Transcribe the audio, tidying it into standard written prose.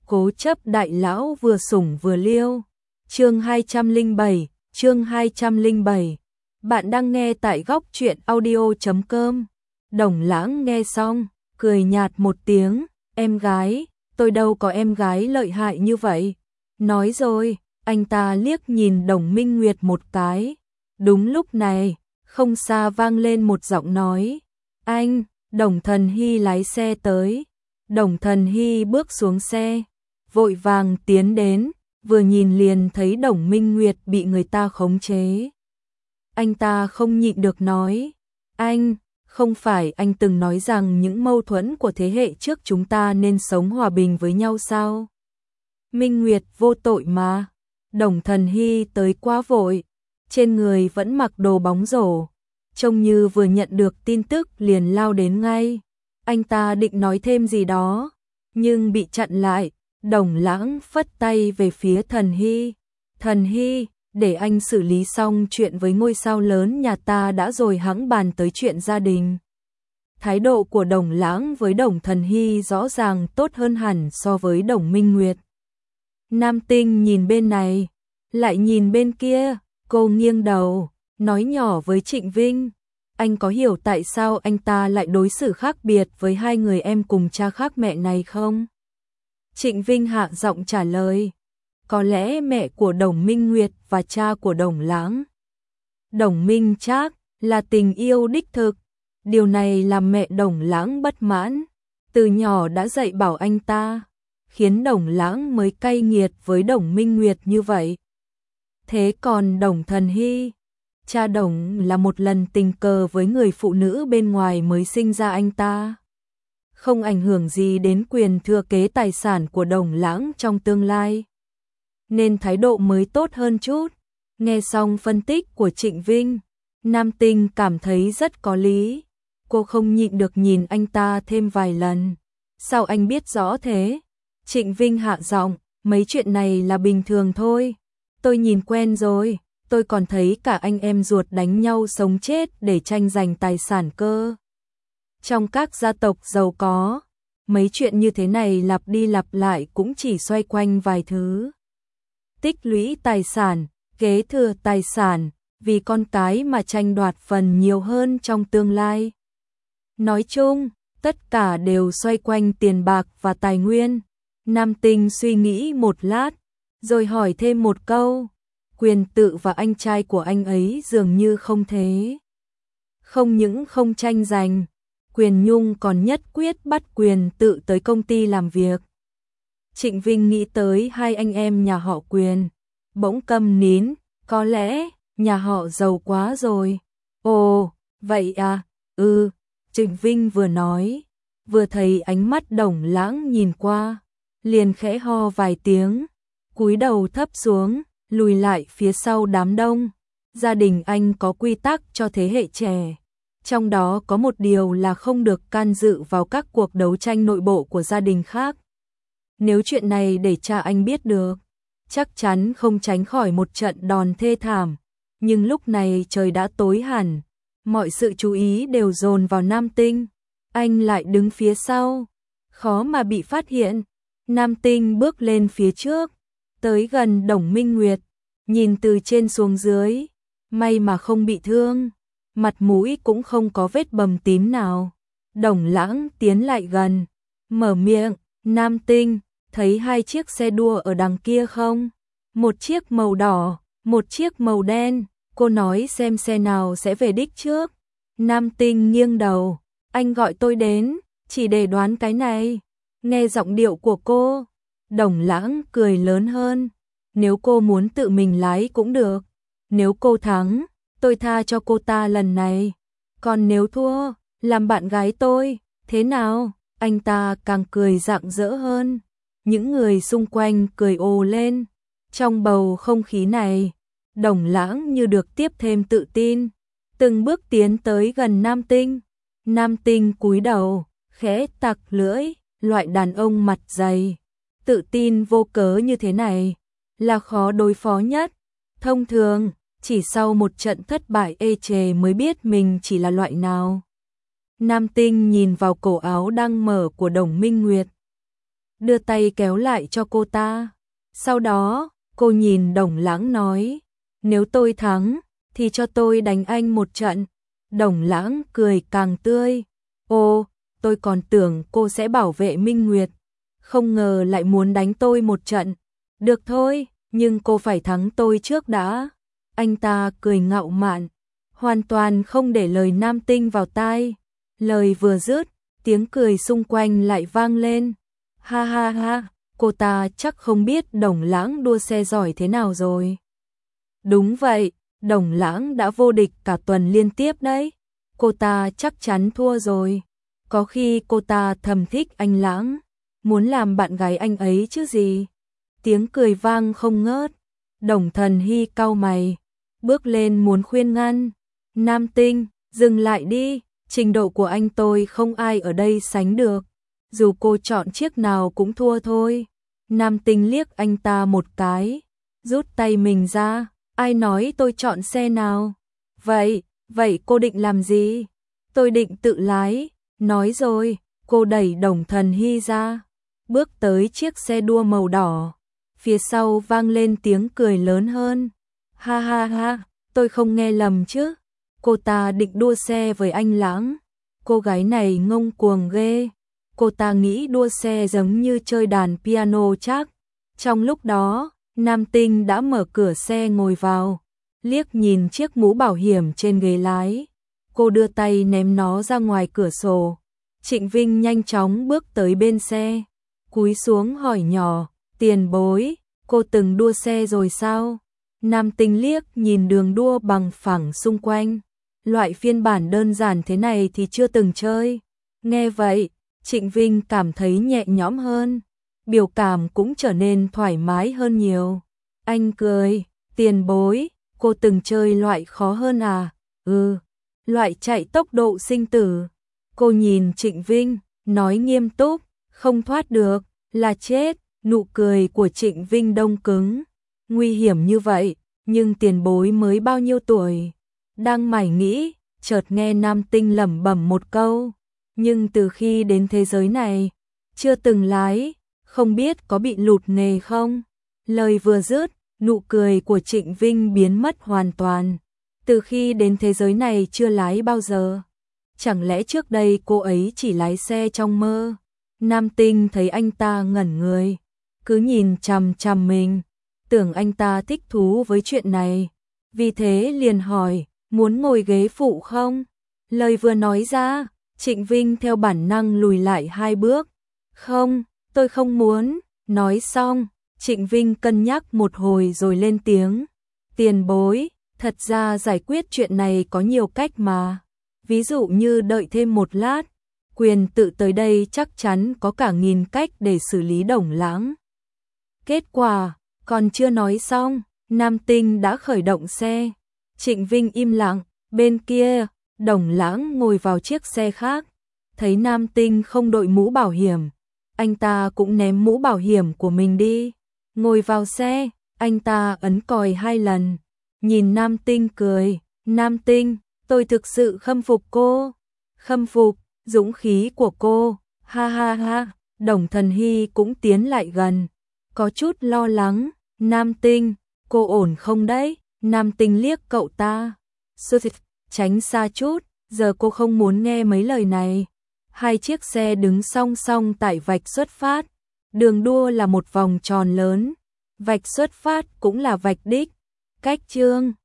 Cố chấp đại lão vừa sủng vừa liêu. Chương 207. Bạn đang nghe tại góc truyện audio.com. Đồng Lãng nghe xong, cười nhạt một tiếng, em gái, tôi đâu có em gái lợi hại như vậy. Nói rồi, anh ta liếc nhìn Đồng Minh Nguyệt một cái. Đúng lúc này, không xa vang lên một giọng nói. Anh, Đồng Thần Hy lái xe tới. Đồng Thần Hy bước xuống xe, vội vàng tiến đến, vừa nhìn liền thấy Đồng Minh Nguyệt bị người ta khống chế. Anh ta không nhịn được nói, anh, không phải anh từng nói rằng những mâu thuẫn của thế hệ trước chúng ta nên sống hòa bình với nhau sao? Minh Nguyệt vô tội mà. Đồng Thần Hy tới quá vội, trên người vẫn mặc đồ bóng rổ, trông như vừa nhận được tin tức liền lao đến ngay. Anh ta định nói thêm gì đó, nhưng bị chặn lại. Đồng Lãng phất tay về phía Thần Hy. Thần Hy, để anh xử lý xong chuyện với ngôi sao lớn nhà ta đã rồi hẵng bàn tới chuyện gia đình. Thái độ của Đồng Lãng với Đồng Thần Hy rõ ràng tốt hơn hẳn so với Đồng Minh Nguyệt. Nam Tinh nhìn bên này, lại nhìn bên kia, cô nghiêng đầu, nói nhỏ với Trịnh Vinh. Anh có hiểu tại sao anh ta lại đối xử khác biệt với hai người em cùng cha khác mẹ này không? Trịnh Vinh hạ giọng trả lời. Có lẽ mẹ của Đồng Minh Nguyệt và cha của Đồng Lãng. Đồng Minh Trác là tình yêu đích thực. Điều này làm mẹ Đồng Lãng bất mãn. Từ nhỏ đã dạy bảo anh ta, khiến Đồng Lãng mới cay nghiệt với Đồng Minh Nguyệt như vậy. Thế còn Đồng Thần Hy, cha Đồng là một lần tình cờ với người phụ nữ bên ngoài mới sinh ra anh ta. Không ảnh hưởng gì đến quyền thừa kế tài sản của Đồng Lãng trong tương lai, nên thái độ mới tốt hơn chút. Nghe xong phân tích của Trịnh Vinh, Nam Tinh cảm thấy rất có lý. Cô không nhịn được nhìn anh ta thêm vài lần. Sao anh biết rõ thế? Trịnh Vinh hạ giọng, mấy chuyện này là bình thường thôi. Tôi nhìn quen rồi, tôi còn thấy cả anh em ruột đánh nhau sống chết để tranh giành tài sản cơ. Trong các gia tộc giàu có, mấy chuyện như thế này lặp đi lặp lại cũng chỉ xoay quanh vài thứ. Tích lũy tài sản, kế thừa tài sản, vì con cái mà tranh đoạt phần nhiều hơn trong tương lai. Nói chung, tất cả đều xoay quanh tiền bạc và tài nguyên. Nam Tinh suy nghĩ một lát, rồi hỏi thêm một câu. Quyền tự và anh trai của anh ấy dường như không thế. Không những không tranh giành, Quyền Nhung còn nhất quyết bắt Quyền tự tới công ty làm việc. Trịnh Vinh nghĩ tới hai anh em nhà họ Quyền, bỗng câm nín. Có lẽ nhà họ giàu quá rồi. Ồ, vậy à? Trịnh Vinh vừa nói, vừa thấy ánh mắt Đồng Lãng nhìn qua, liền khẽ ho vài tiếng, cúi đầu thấp xuống, lùi lại phía sau đám đông. Gia đình anh có quy tắc cho thế hệ trẻ, trong đó có một điều là không được can dự vào các cuộc đấu tranh nội bộ của gia đình khác. Nếu chuyện này để cha anh biết được, chắc chắn không tránh khỏi một trận đòn thê thảm. Nhưng lúc này trời đã tối hẳn, mọi sự chú ý đều dồn vào Nam Tinh. Anh lại đứng phía sau, khó mà bị phát hiện. Nam Tinh bước lên phía trước, tới gần Đồng Minh Nguyệt, nhìn từ trên xuống dưới, may mà không bị thương, mặt mũi cũng không có vết bầm tím nào. Đồng Lãng tiến lại gần, mở miệng. Nam Tinh, thấy hai chiếc xe đua ở đằng kia không? Một chiếc màu đỏ, một chiếc màu đen. Cô nói xem xe nào sẽ về đích trước. Nam Tinh nghiêng đầu, anh gọi tôi đến, chỉ để đoán cái này. Nghe giọng điệu của cô, Đồng Lãng cười lớn hơn. Nếu cô muốn tự mình lái cũng được. Nếu cô thắng, tôi tha cho cô ta lần này. Còn nếu thua, làm bạn gái tôi, thế nào? Anh ta càng cười rạng rỡ hơn. Những người xung quanh cười ồ lên. Trong bầu không khí này, Đồng Lãng như được tiếp thêm tự tin, từng bước tiến tới gần Nam Tinh. Nam Tinh cúi đầu, khẽ tặc lưỡi. Loại đàn ông mặt dày, tự tin vô cớ như thế này là khó đối phó nhất. Thông thường, chỉ sau một trận thất bại ê chề mới biết mình chỉ là loại nào. Nam Tinh nhìn vào cổ áo đang mở của Đồng Minh Nguyệt. đưa tay kéo lại cho cô ta. Sau đó, cô nhìn Đồng Lãng nói, nếu tôi thắng, thì cho tôi đánh anh một trận. Đồng Lãng cười càng tươi. Ô, tôi còn tưởng cô sẽ bảo vệ Minh Nguyệt, không ngờ lại muốn đánh tôi một trận. Được thôi, nhưng cô phải thắng tôi trước đã. Anh ta cười ngạo mạn, hoàn toàn không để lời nam tinh vào tai. Lời vừa dứt, tiếng cười xung quanh lại vang lên. Ha ha ha, cô ta chắc không biết Đồng Lãng đua xe giỏi thế nào rồi. Đúng vậy, Đồng Lãng đã vô địch cả tuần liên tiếp đấy. Cô ta chắc chắn thua rồi. Có khi cô ta thầm thích anh Lãng, muốn làm bạn gái anh ấy chứ gì. Tiếng cười vang không ngớt. Đồng Thần Hy cau mày, bước lên muốn khuyên ngăn. Nam tinh, dừng lại đi, trình độ của anh tôi không ai ở đây sánh được. Dù cô chọn chiếc nào cũng thua thôi. Nam tinh liếc anh ta một cái, rút tay mình ra. Ai nói tôi chọn xe nào? Vậy cô định làm gì? Tôi định tự lái. Nói rồi, cô đẩy Đồng Thần Hy ra, bước tới chiếc xe đua màu đỏ. Phía sau vang lên tiếng cười lớn hơn. Ha ha ha, tôi không nghe lầm chứ. Cô ta định đua xe với anh Lãng. Cô gái này ngông cuồng ghê. Cô ta nghĩ đua xe giống như chơi đàn piano chắc. Trong lúc đó, Nam tinh đã mở cửa xe ngồi vào, liếc nhìn chiếc mũ bảo hiểm trên ghế lái. Cô đưa tay ném nó ra ngoài cửa sổ. Trịnh Vinh nhanh chóng bước tới bên xe, cúi xuống hỏi nhỏ, tiền bối, cô từng đua xe rồi sao? Nam tinh liếc nhìn đường đua bằng phẳng xung quanh. Loại phiên bản đơn giản thế này thì chưa từng chơi. Nghe vậy, Trịnh Vinh cảm thấy nhẹ nhõm hơn, biểu cảm cũng trở nên thoải mái hơn nhiều. Anh cười, tiền bối, cô từng chơi loại khó hơn à? Loại chạy tốc độ sinh tử. Cô nhìn Trịnh Vinh, nói nghiêm túc, không thoát được, là chết. Nụ cười của Trịnh Vinh đông cứng. Nguy hiểm như vậy, nhưng tiền bối mới bao nhiêu tuổi? Đang mải nghĩ, chợt nghe Nam tinh lẩm bẩm một câu. Nhưng từ khi đến thế giới này, chưa từng lái, không biết có bị lụt nghề không? Lời vừa dứt, nụ cười của Trịnh Vinh biến mất hoàn toàn. Từ khi đến thế giới này chưa lái bao giờ. Chẳng lẽ trước đây cô ấy chỉ lái xe trong mơ? Nam tinh thấy anh ta ngẩn người, cứ nhìn chằm chằm mình, tưởng anh ta thích thú với chuyện này. Vì thế liền hỏi, muốn ngồi ghế phụ không? Lời vừa nói ra, Trịnh Vinh theo bản năng lùi lại 2 bước. Không, tôi không muốn. Nói xong, Trịnh Vinh cân nhắc một hồi rồi lên tiếng. Tiền bối, thật ra giải quyết chuyện này có nhiều cách mà. Ví dụ như đợi thêm một lát, quyền tự tới đây chắc chắn có cả nghìn cách để xử lý Đồng Lãng. Kết quả, còn chưa nói xong, Nam tinh đã khởi động xe. Trịnh Vinh im lặng, bên kia, Đồng Lãng ngồi vào chiếc xe khác. Thấy Nam tinh không đội mũ bảo hiểm, anh ta cũng ném mũ bảo hiểm của mình đi. Ngồi vào xe, anh ta ấn còi 2 lần. Nhìn Nam tinh cười, Nam tinh, tôi thực sự khâm phục cô. Khâm phục, dũng khí của cô, ha ha ha. Đồng Thần Hy cũng tiến lại gần, có chút lo lắng. Nam tinh, cô ổn không đấy? Nam tinh liếc cậu ta. Tránh xa chút, giờ cô không muốn nghe mấy lời này. 2 chiếc xe đứng song song tại vạch xuất phát. Đường đua là một vòng tròn lớn, vạch xuất phát cũng là vạch đích. Cách chương